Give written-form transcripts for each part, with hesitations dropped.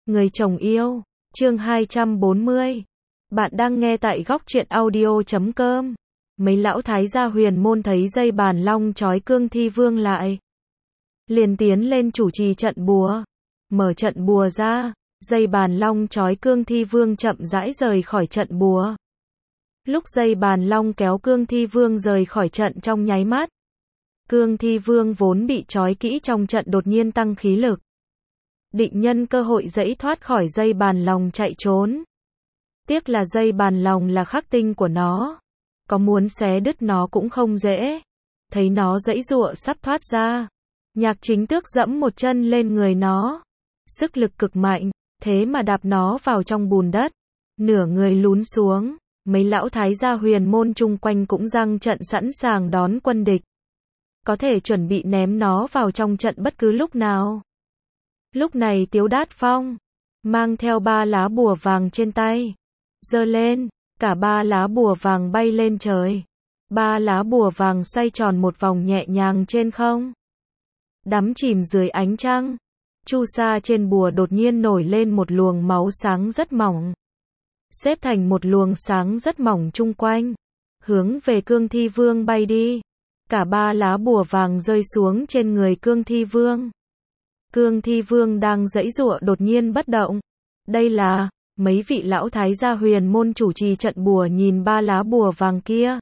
Người chồng yêu, chương 240. Bạn đang nghe tại góc truyện audio.com. Mấy lão thái gia huyền môn thấy dây bàn long trói Cương Thi Vương lại, liền tiến lên chủ trì trận bùa. Mở trận bùa ra, dây bàn long trói Cương Thi Vương chậm rãi rời khỏi trận bùa. Lúc dây bàn long kéo Cương Thi Vương rời khỏi trận trong nháy mắt, Cương Thi Vương vốn bị trói kỹ trong trận đột nhiên tăng khí lực, định nhân cơ hội giãy thoát khỏi dây bàn lòng chạy trốn. Tiếc là dây bàn lòng là khắc tinh của nó, có muốn xé đứt nó cũng không dễ. Thấy nó giãy giụa sắp thoát ra, Nhạc Chính Tước dẫm một chân lên người nó, sức lực cực mạnh, thế mà đạp nó vào trong bùn đất, nửa người lún xuống. Mấy lão thái gia huyền môn chung quanh cũng giăng trận sẵn sàng đón quân địch, có thể chuẩn bị ném nó vào trong trận bất cứ lúc nào. Lúc này Tiếu Đát Phong mang theo 3 lá bùa vàng trên tay, giơ lên, cả 3 lá bùa vàng bay lên trời. 3 lá bùa vàng xoay tròn một vòng nhẹ nhàng trên không, đắm chìm dưới ánh trăng. Chu sa trên bùa đột nhiên nổi lên một luồng máu sáng rất mỏng, xếp thành một luồng sáng rất mỏng chung quanh, hướng về Cương Thi Vương bay đi. Cả 3 lá bùa vàng rơi xuống trên người Cương Thi Vương. Cương Thi Vương đang giãy giụa đột nhiên bất động. Đây là, mấy vị lão thái gia huyền môn chủ trì trận bùa nhìn 3 lá bùa vàng kia,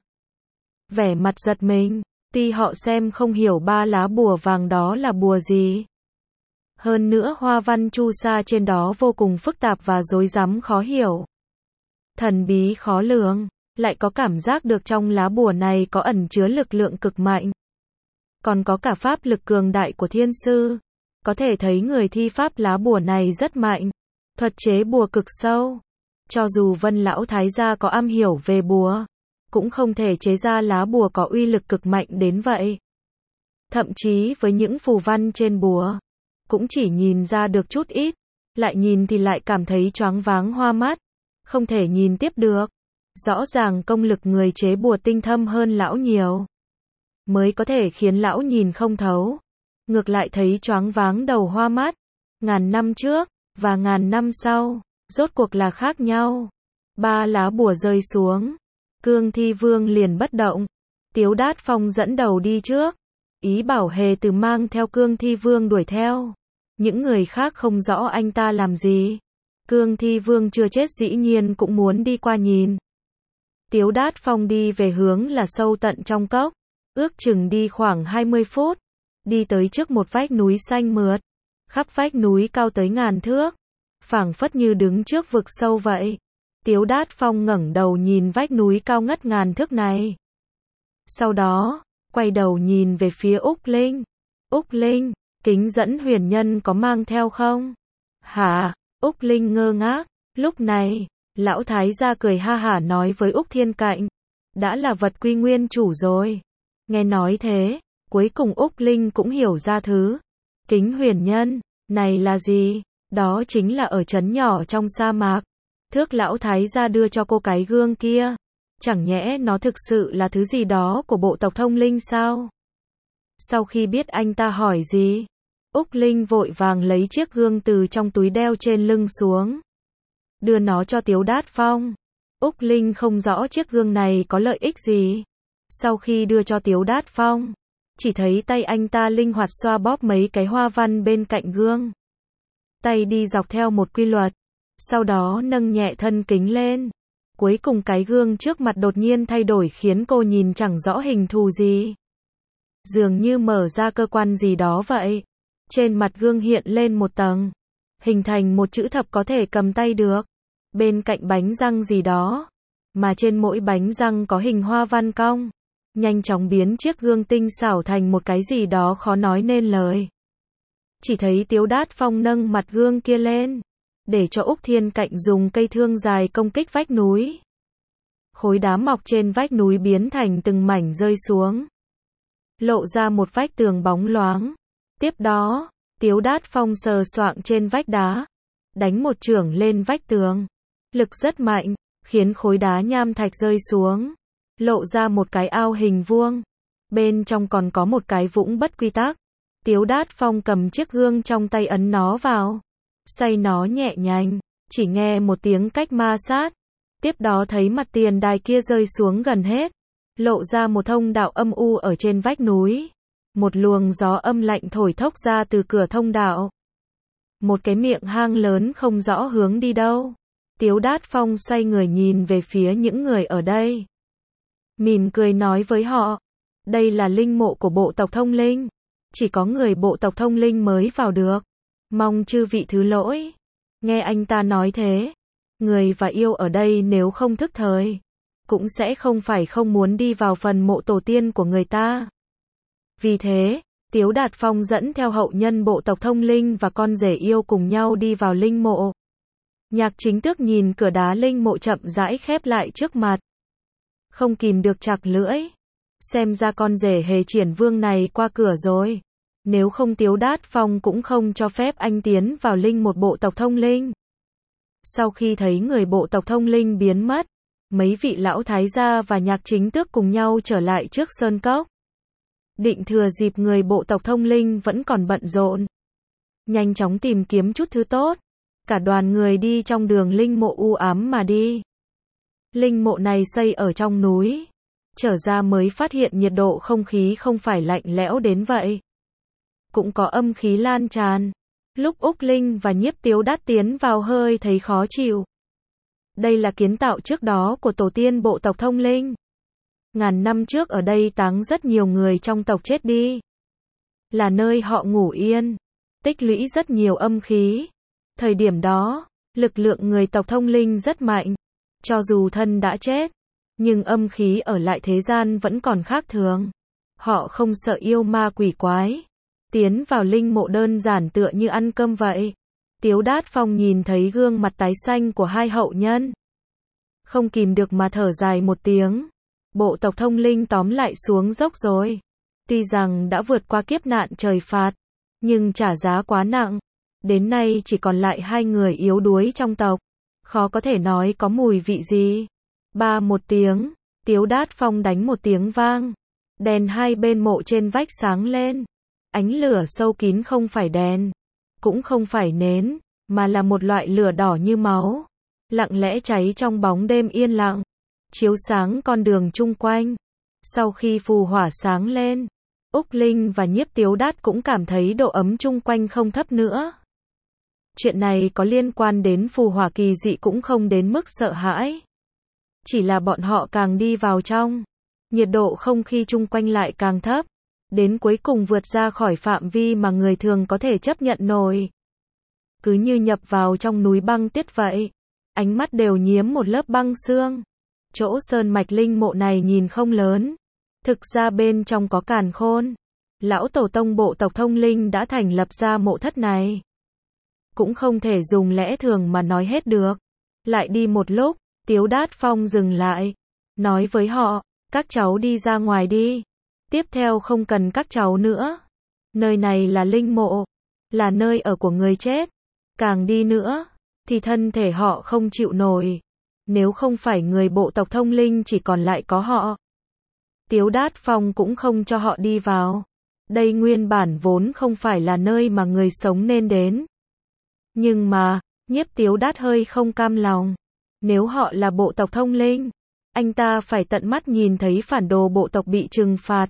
vẻ mặt giật mình, tuy họ xem không hiểu 3 lá bùa vàng đó là bùa gì. Hơn nữa hoa văn chu sa trên đó vô cùng phức tạp và rối rắm khó hiểu, thần bí khó lường, lại có cảm giác được trong lá bùa này có ẩn chứa lực lượng cực mạnh, còn có cả pháp lực cường đại của thiên sư. Có thể thấy người thi pháp lá bùa này rất mạnh, thuật chế bùa cực sâu. Cho dù Vân lão thái gia có am hiểu về bùa, cũng không thể chế ra lá bùa có uy lực cực mạnh đến vậy. Thậm chí với những phù văn trên bùa, cũng chỉ nhìn ra được chút ít, lại nhìn thì lại cảm thấy choáng váng hoa mắt, không thể nhìn tiếp được. Rõ ràng công lực người chế bùa tinh thâm hơn lão nhiều, mới có thể khiến lão nhìn không thấu, ngược lại thấy choáng váng đầu hoa mắt. Ngàn năm trước và ngàn năm sau, rốt cuộc là khác nhau. 3 lá bùa rơi xuống, Cương Thi Vương liền bất động. Tiếu Đát Phong dẫn đầu đi trước, ý bảo Hề Từ mang theo Cương Thi Vương đuổi theo. Những người khác không rõ anh ta làm gì. Cương Thi Vương chưa chết dĩ nhiên cũng muốn đi qua nhìn. Tiếu Đát Phong đi về hướng là sâu tận trong cốc, ước chừng đi khoảng 20 phút. Đi tới trước một vách núi xanh mượt, khắp vách núi cao tới ngàn thước, phảng phất như đứng trước vực sâu vậy. Tiếu Đát Phong ngẩng đầu nhìn vách núi cao ngất ngàn thước này. Sau đó, quay đầu nhìn về phía Úc Linh. Úc Linh, kính dẫn huyền nhân có mang theo không? Hả? Úc Linh ngơ ngác. Lúc này, lão thái gia cười ha hả nói với Úc Thiên Cạnh, đã là vật quy nguyên chủ rồi. Nghe nói thế, cuối cùng Úc Linh cũng hiểu ra thứ kính huyền nhân này là gì. Đó chính là ở trấn nhỏ trong sa mạc, Thước lão thái gia đưa cho cô cái gương kia. Chẳng nhẽ nó thực sự là thứ gì đó của bộ tộc Thông Linh sao? Sau khi biết anh ta hỏi gì, Úc Linh vội vàng lấy chiếc gương từ trong túi đeo trên lưng xuống, đưa nó cho Tiếu Đát Phong. Úc Linh không rõ chiếc gương này có lợi ích gì. Sau khi đưa cho Tiếu Đát Phong, chỉ thấy tay anh ta linh hoạt xoa bóp mấy cái hoa văn bên cạnh gương. Tay đi dọc theo một quy luật, sau đó nâng nhẹ thân kính lên. Cuối cùng cái gương trước mặt đột nhiên thay đổi khiến cô nhìn chẳng rõ hình thù gì. Dường như mở ra cơ quan gì đó vậy. Trên mặt gương hiện lên một tầng, hình thành một chữ thập có thể cầm tay được. Bên cạnh bánh răng gì đó, mà trên mỗi bánh răng có hình hoa văn cong, nhanh chóng biến chiếc gương tinh xảo thành một cái gì đó khó nói nên lời. Chỉ thấy Tiếu Đát Phong nâng mặt gương kia lên, để cho Úc Thiên Cạnh dùng cây thương dài công kích vách núi. Khối đá mọc trên vách núi biến thành từng mảnh rơi xuống, lộ ra một vách tường bóng loáng. Tiếp đó, Tiếu Đát Phong sờ soạng trên vách đá, đánh một chưởng lên vách tường, lực rất mạnh, khiến khối đá nham thạch rơi xuống, lộ ra một cái ao hình vuông. Bên trong còn có một cái vũng bất quy tắc. Tiếu Đát Phong cầm chiếc gương trong tay ấn nó vào. xoay nó nhẹ nhàng, chỉ nghe một tiếng cách ma sát. Tiếp đó thấy mặt tiền đài kia rơi xuống gần hết, lộ ra một thông đạo âm u ở trên vách núi. Một luồng gió âm lạnh thổi thốc ra từ cửa thông đạo. Một cái miệng hang lớn không rõ hướng đi đâu. Tiếu Đát Phong xoay người nhìn về phía những người ở đây. Mỉm cười nói với họ, đây là linh mộ của bộ tộc Thông Linh. Chỉ có người bộ tộc Thông Linh mới vào được. Mong chư vị thứ lỗi. Nghe anh ta nói thế, người và yêu ở đây nếu không thức thời, cũng sẽ không phải không muốn đi vào phần mộ tổ tiên của người ta. Vì thế, Tiếu Đạt Phong dẫn theo hậu nhân bộ tộc Thông Linh và con rể yêu cùng nhau đi vào linh mộ. Nhạc Chính Tước nhìn cửa đá linh mộ chậm rãi khép lại trước mặt. Không kìm được chạc lưỡi. Xem ra con rể Hề Triển Vương này qua cửa rồi. Nếu không Tiếu Đát Phong cũng không cho phép anh tiến vào linh một bộ tộc Thông Linh. Sau khi thấy người bộ tộc Thông Linh biến mất, mấy vị lão thái gia và Nhạc Chính Tước cùng nhau trở lại trước sơn cốc. Định thừa dịp người bộ tộc Thông Linh vẫn còn bận rộn, nhanh chóng tìm kiếm chút thứ tốt. Cả đoàn người đi trong đường linh mộ u ám mà đi. Linh mộ này xây ở trong núi. Trở ra mới phát hiện nhiệt độ không khí không phải lạnh lẽo đến vậy. Cũng có âm khí lan tràn. Lúc Úc Linh và Nhiếp Tiếu Đát tiến vào hơi thấy khó chịu. Đây là kiến tạo trước đó của tổ tiên bộ tộc Thông Linh. Ngàn năm trước ở đây táng rất nhiều người trong tộc chết đi. Là nơi họ ngủ yên. Tích lũy rất nhiều âm khí. Thời điểm đó, lực lượng người tộc Thông Linh rất mạnh. Cho dù thân đã chết, nhưng âm khí ở lại thế gian vẫn còn khác thường. Họ không sợ yêu ma quỷ quái. Tiến vào linh mộ đơn giản tựa như ăn cơm vậy. Tiếu Đát Phong nhìn thấy gương mặt tái xanh của hai hậu nhân. Không kìm được mà thở dài một tiếng. Bộ tộc Thông Linh tóm lại xuống dốc rồi. Tuy rằng đã vượt qua kiếp nạn trời phạt, nhưng trả giá quá nặng. Đến nay chỉ còn lại hai người yếu đuối trong tộc. Khó có thể nói có mùi vị gì. Ba một tiếng, Tiếu Đát Phong đánh một tiếng vang. Đèn hai bên mộ trên vách sáng lên. Ánh lửa sâu kín không phải đèn, cũng không phải nến, mà là một loại lửa đỏ như máu. Lặng lẽ cháy trong bóng đêm yên lặng, chiếu sáng con đường chung quanh. Sau khi phù hỏa sáng lên, Úc Linh và Nhiếp Tiếu Đát cũng cảm thấy độ ấm chung quanh không thấp nữa. Chuyện này có liên quan đến phù hỏa kỳ dị cũng không đến mức sợ hãi. Chỉ là bọn họ càng đi vào trong, nhiệt độ không khí chung quanh lại càng thấp. Đến cuối cùng vượt ra khỏi phạm vi mà người thường có thể chấp nhận nổi. Cứ như nhập vào trong núi băng tuyết vậy. Ánh mắt đều nhiễm một lớp băng sương. Chỗ sơn mạch linh mộ này nhìn không lớn. Thực ra bên trong có càn khôn. Lão tổ tông bộ tộc Thông Linh đã thành lập ra mộ thất này. Cũng không thể dùng lẽ thường mà nói hết được. Lại đi một lúc, Tiếu Đát Phong dừng lại. Nói với họ, các cháu đi ra ngoài đi. Tiếp theo không cần các cháu nữa. Nơi này là linh mộ, là nơi ở của người chết. Càng đi nữa, thì thân thể họ không chịu nổi. Nếu không phải người bộ tộc Thông Linh chỉ còn lại có họ. Tiếu Đát Phong cũng không cho họ đi vào. Đây nguyên bản vốn không phải là nơi mà người sống nên đến. Nhưng mà, Nhiếp Tiếu Đát hơi không cam lòng. Nếu họ là bộ tộc Thông Linh, anh ta phải tận mắt nhìn thấy phản đồ bộ tộc bị trừng phạt.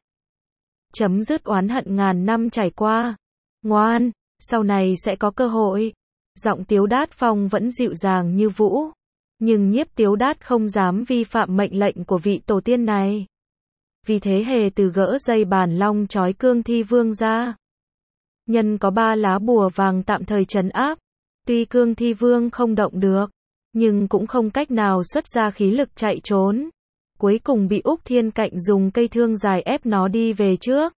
Chấm dứt oán hận ngàn năm trải qua. Ngoan, sau này sẽ có cơ hội. Giọng Tiếu Đát Phong vẫn dịu dàng như vũ. Nhưng Nhiếp Tiếu Đát không dám vi phạm mệnh lệnh của vị tổ tiên này. Vì thế Hề từ gỡ dây bàn long trói Cương Thi Vương ra. Nhân có 3 lá bùa vàng tạm thời trấn áp. Tuy Cương Thi Vương không động được, nhưng cũng không cách nào xuất ra khí lực chạy trốn. Cuối cùng bị Úc Thiên Cạnh dùng cây thương dài ép nó đi về trước.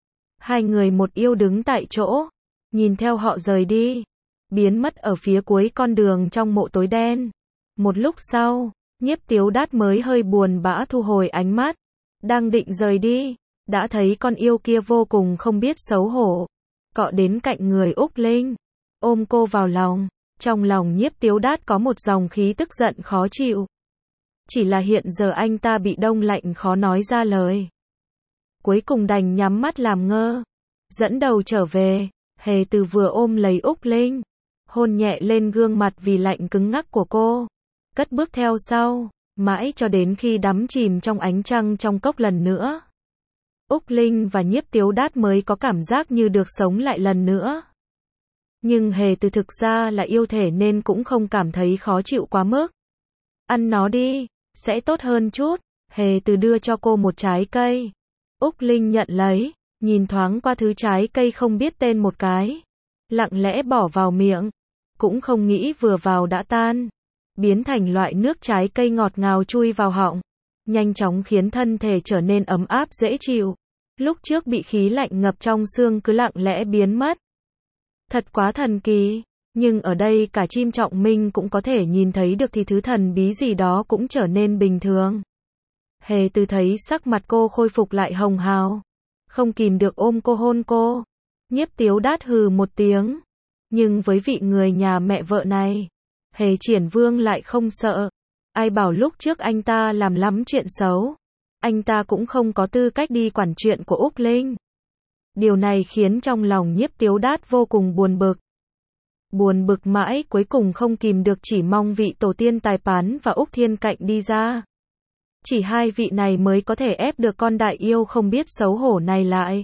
Hai người một yêu đứng tại chỗ, nhìn theo họ rời đi, biến mất ở phía cuối con đường trong mộ tối đen. Một lúc sau, Nhiếp Tiếu Đát mới hơi buồn bã thu hồi ánh mắt, đang định rời đi, đã thấy con yêu kia vô cùng không biết xấu hổ, cọ đến cạnh người Úc Linh, ôm cô vào lòng. Trong lòng Nhiếp Tiếu Đát có một dòng khí tức giận khó chịu. Chỉ là hiện giờ anh ta bị đông lạnh khó nói ra lời. Cuối cùng đành nhắm mắt làm ngơ. Dẫn đầu trở về, Hề từ vừa ôm lấy Úc Linh, hôn nhẹ lên gương mặt vì lạnh cứng ngắc của cô, cất bước theo sau, mãi cho đến khi đắm chìm trong ánh trăng trong cốc lần nữa. Úc Linh và Nhiếp Tiếu Đát mới có cảm giác như được sống lại lần nữa. Nhưng Hề Từ thực ra là yêu thể nên cũng không cảm thấy khó chịu quá mức. Ăn nó đi, sẽ tốt hơn chút. Hề Từ đưa cho cô một trái cây. Úc Linh nhận lấy, nhìn thoáng qua thứ trái cây không biết tên một cái, lặng lẽ bỏ vào miệng, cũng không nghĩ vừa vào đã tan, biến thành loại nước trái cây ngọt ngào chui vào họng, nhanh chóng khiến thân thể trở nên ấm áp dễ chịu. Lúc trước bị khí lạnh ngập trong xương cứ lặng lẽ biến mất. Thật quá thần kỳ, nhưng ở đây cả chim trọng minh cũng có thể nhìn thấy được thì thứ thần bí gì đó cũng trở nên bình thường. Hề Từ thấy sắc mặt cô khôi phục lại hồng hào, không kìm được ôm cô hôn cô. Nhiếp Tiếu Đát hừ một tiếng, nhưng với vị người nhà mẹ vợ này, Hề Triển Vương lại không sợ. Ai bảo lúc trước anh ta làm lắm chuyện xấu, anh ta cũng không có tư cách đi quản chuyện của Úc Linh. Điều này khiến trong lòng Nhiếp Tiếu Đát vô cùng buồn bực. Buồn bực mãi cuối cùng không kìm được chỉ mong vị tổ tiên Tài Pán và Úc Thiên Cạnh đi ra. Chỉ hai vị này mới có thể ép được con đại yêu không biết xấu hổ này lại.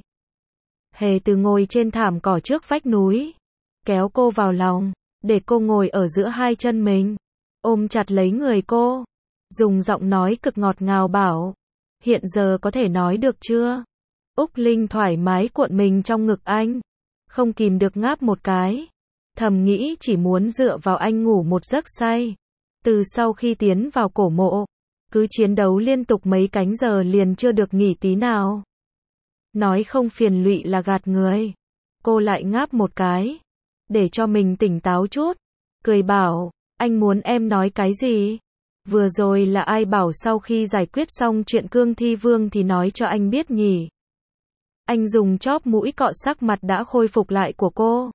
Hề Từ ngồi trên thảm cỏ trước vách núi, kéo cô vào lòng, để cô ngồi ở giữa hai chân mình, ôm chặt lấy người cô, dùng giọng nói cực ngọt ngào bảo, hiện giờ có thể nói được chưa? Úc Linh thoải mái cuộn mình trong ngực anh, không kìm được ngáp một cái, thầm nghĩ chỉ muốn dựa vào anh ngủ một giấc say. Từ sau khi tiến vào cổ mộ, cứ chiến đấu liên tục mấy cánh giờ liền chưa được nghỉ tí nào. Nói không phiền lụy là gạt người. Cô lại ngáp một cái, để cho mình tỉnh táo chút, cười bảo, anh muốn em nói cái gì? Vừa rồi là ai bảo sau khi giải quyết xong chuyện Cương Thi Vương thì nói cho anh biết nhỉ? Anh dùng chóp mũi cọ sắc mặt đã khôi phục lại của cô.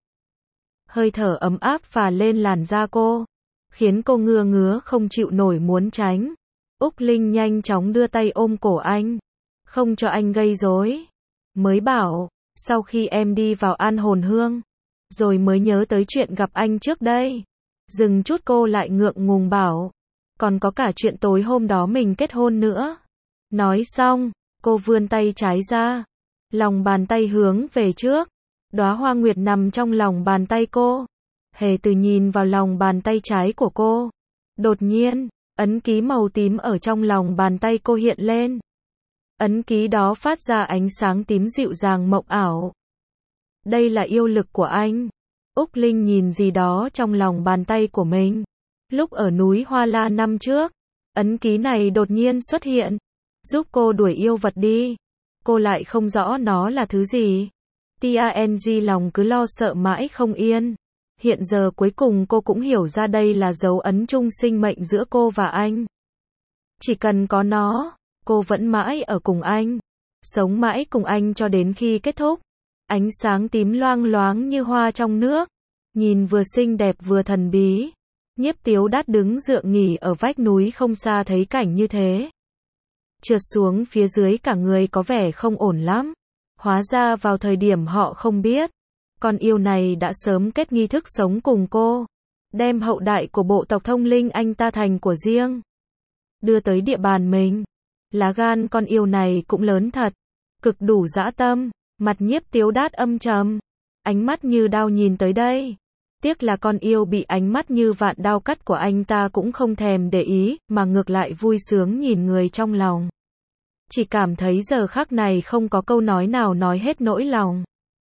Hơi thở ấm áp phả lên làn da cô, khiến cô ngứa ngứa không chịu nổi muốn tránh. Úc Linh nhanh chóng đưa tay ôm cổ anh, không cho anh gây rối. Mới bảo, sau khi em đi vào An Hồn Hương, rồi mới nhớ tới chuyện gặp anh trước đây. Dừng chút cô lại ngượng ngùng bảo, còn có cả chuyện tối hôm đó mình kết hôn nữa. Nói xong, cô vươn tay trái ra, lòng bàn tay hướng về trước, đóa hoa nguyệt nằm trong lòng bàn tay cô. Hề Từ nhìn vào lòng bàn tay trái của cô, đột nhiên, ấn ký màu tím ở trong lòng bàn tay cô hiện lên. Ấn ký đó phát ra ánh sáng tím dịu dàng mộng ảo. Đây là yêu lực của anh. Úc Linh nhìn gì đó trong lòng bàn tay của mình. Lúc ở núi Hoa La năm trước, ấn ký này đột nhiên xuất hiện, giúp cô đuổi yêu vật đi. Cô lại không rõ nó là thứ gì. TANG lòng cứ lo sợ mãi không yên. Hiện giờ cuối cùng cô cũng hiểu ra đây là dấu ấn chung sinh mệnh giữa cô và anh. Chỉ cần có nó, cô vẫn mãi ở cùng anh, sống mãi cùng anh cho đến khi kết thúc. Ánh sáng tím loang loáng như hoa trong nước, nhìn vừa xinh đẹp vừa thần bí. Nhiếp Tiếu Đát đứng dựa nghỉ ở vách núi không xa thấy cảnh như thế. Trượt xuống phía dưới cả người có vẻ không ổn lắm. Hóa ra vào thời điểm họ không biết, con yêu này đã sớm kết nghi thức sống cùng cô, đem hậu đại của bộ tộc Thông Linh anh ta thành của riêng, đưa tới địa bàn mình. Lá gan con yêu này cũng lớn thật, cực đủ dã tâm. Mặt Nhiếp Tiếu Đát âm trầm, ánh mắt như đao nhìn tới đây. Tiếc là con yêu bị ánh mắt như vạn đao cắt của anh ta cũng không thèm để ý, mà ngược lại vui sướng nhìn người trong lòng. Chỉ cảm thấy giờ khắc này không có câu nói nào nói hết nỗi lòng,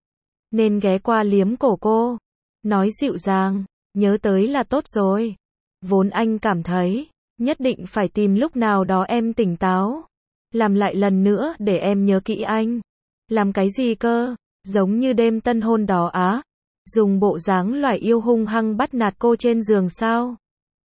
nên ghé qua liếm cổ cô, nói dịu dàng, nhớ tới là tốt rồi. Vốn anh cảm thấy, nhất định phải tìm lúc nào đó em tỉnh táo, làm lại lần nữa để em nhớ kỹ anh. Làm cái gì cơ? Giống như đêm tân hôn đó á? Dùng bộ dáng loài yêu hung hăng bắt nạt cô trên giường sao?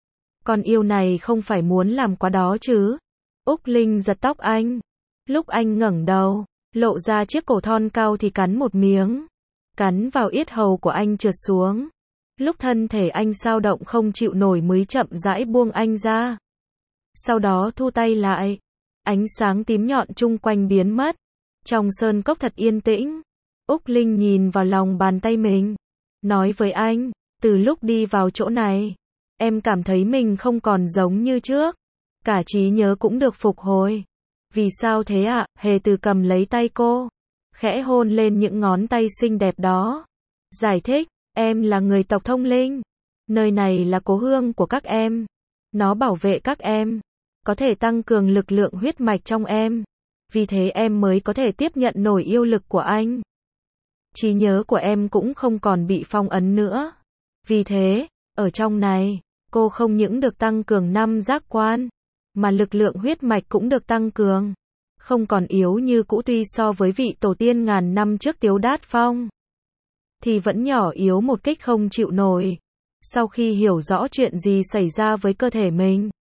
Con yêu này không phải muốn làm quá đó chứ? Úc Linh giật tóc anh. Lúc anh ngẩng đầu, lộ ra chiếc cổ thon cao thì cắn một miếng, cắn vào yết hầu của anh trượt xuống. Lúc thân thể anh dao động không chịu nổi mới chậm rãi buông anh ra. Sau đó thu tay lại. Ánh sáng tím nhọn chung quanh biến mất. Trong sơn cốc thật yên tĩnh. Úc Linh nhìn vào lòng bàn tay mình, nói với anh, Từ lúc đi vào chỗ này, em cảm thấy mình không còn giống như trước. Cả trí nhớ cũng được phục hồi. Vì sao thế ạ? Hề Từ cầm lấy tay cô, khẽ hôn lên những ngón tay xinh đẹp đó. Giải thích, em là người tộc Thông Linh. Nơi này là cố hương của các em. Nó bảo vệ các em, có thể tăng cường lực lượng huyết mạch trong em. Vì thế em mới có thể tiếp nhận nổi yêu lực của anh. Trí nhớ của em cũng không còn bị phong ấn nữa. Vì thế, ở trong này, cô không những được tăng cường 5 giác quan, mà lực lượng huyết mạch cũng được tăng cường. Không còn yếu như cũ, tuy so với vị tổ tiên ngàn năm trước Tiếu Đát Phong, thì vẫn nhỏ yếu một cách không chịu nổi. Sau khi hiểu rõ chuyện gì xảy ra với cơ thể mình,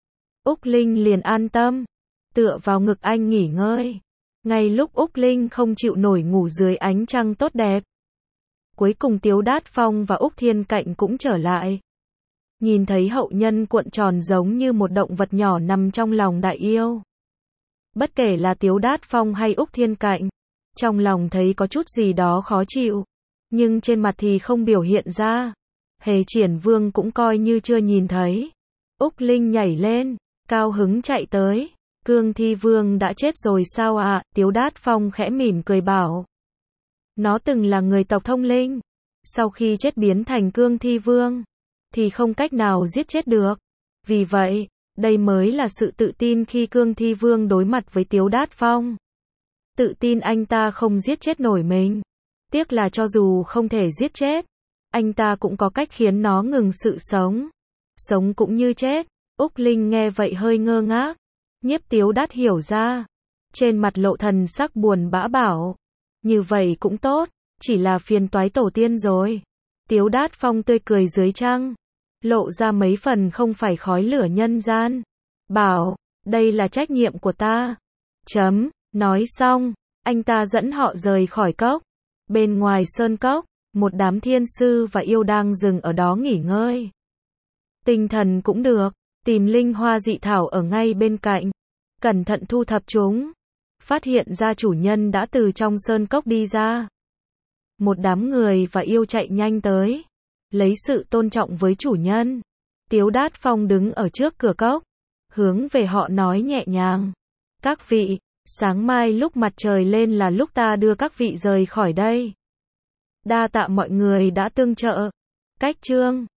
Úc Linh liền an tâm, tựa vào ngực anh nghỉ ngơi. Ngay lúc Úc Linh không chịu nổi ngủ dưới ánh trăng tốt đẹp, cuối cùng Tiếu Đát Phong và Úc Thiên Cạnh cũng trở lại. Nhìn thấy hậu nhân cuộn tròn giống như một động vật nhỏ nằm trong lòng đại yêu. Bất kể là Tiếu Đát Phong hay Úc Thiên Cạnh, trong lòng thấy có chút gì đó khó chịu, nhưng trên mặt thì không biểu hiện ra. Hề Triển Vương cũng coi như chưa nhìn thấy. Úc Linh nhảy lên, cao hứng chạy tới. Cương Thi Vương đã chết rồi sao ạ? Tiếu Đát Phong khẽ mỉm cười bảo. Nó từng là người tộc Thông Linh. Sau khi chết biến thành Cương Thi Vương, thì không cách nào giết chết được. Vì vậy, đây mới là sự tự tin khi Cương Thi Vương đối mặt với Tiếu Đát Phong. Tự tin anh ta không giết chết nổi mình. Tiếc là cho dù không thể giết chết, anh ta cũng có cách khiến nó ngừng sự sống. Sống cũng như chết. Úc Linh nghe vậy hơi ngơ ngác. Nhiếp Tiếu Đát hiểu ra. Trên mặt lộ thần sắc buồn bã bảo. Như vậy cũng tốt, chỉ là phiền toái tổ tiên rồi. Tiếu Đát Phong tươi cười dưới trăng, lộ ra mấy phần không phải khói lửa nhân gian. Bảo, đây là trách nhiệm của ta. Nói xong, anh ta dẫn họ rời khỏi cốc. Bên ngoài sơn cốc, một đám thiên sư và yêu đang dừng ở đó nghỉ ngơi. Tinh thần cũng được, tìm linh hoa dị thảo ở ngay bên cạnh. Cẩn thận thu thập chúng. Phát hiện ra chủ nhân đã từ trong sơn cốc đi ra. Một đám người và yêu chạy nhanh tới, lấy sự tôn trọng với chủ nhân. Tiếu Đát Phong đứng ở trước cửa cốc, hướng về họ nói nhẹ nhàng. Các vị, sáng mai lúc mặt trời lên là lúc ta đưa các vị rời khỏi đây. Đa tạ mọi người đã tương trợ. Cách chương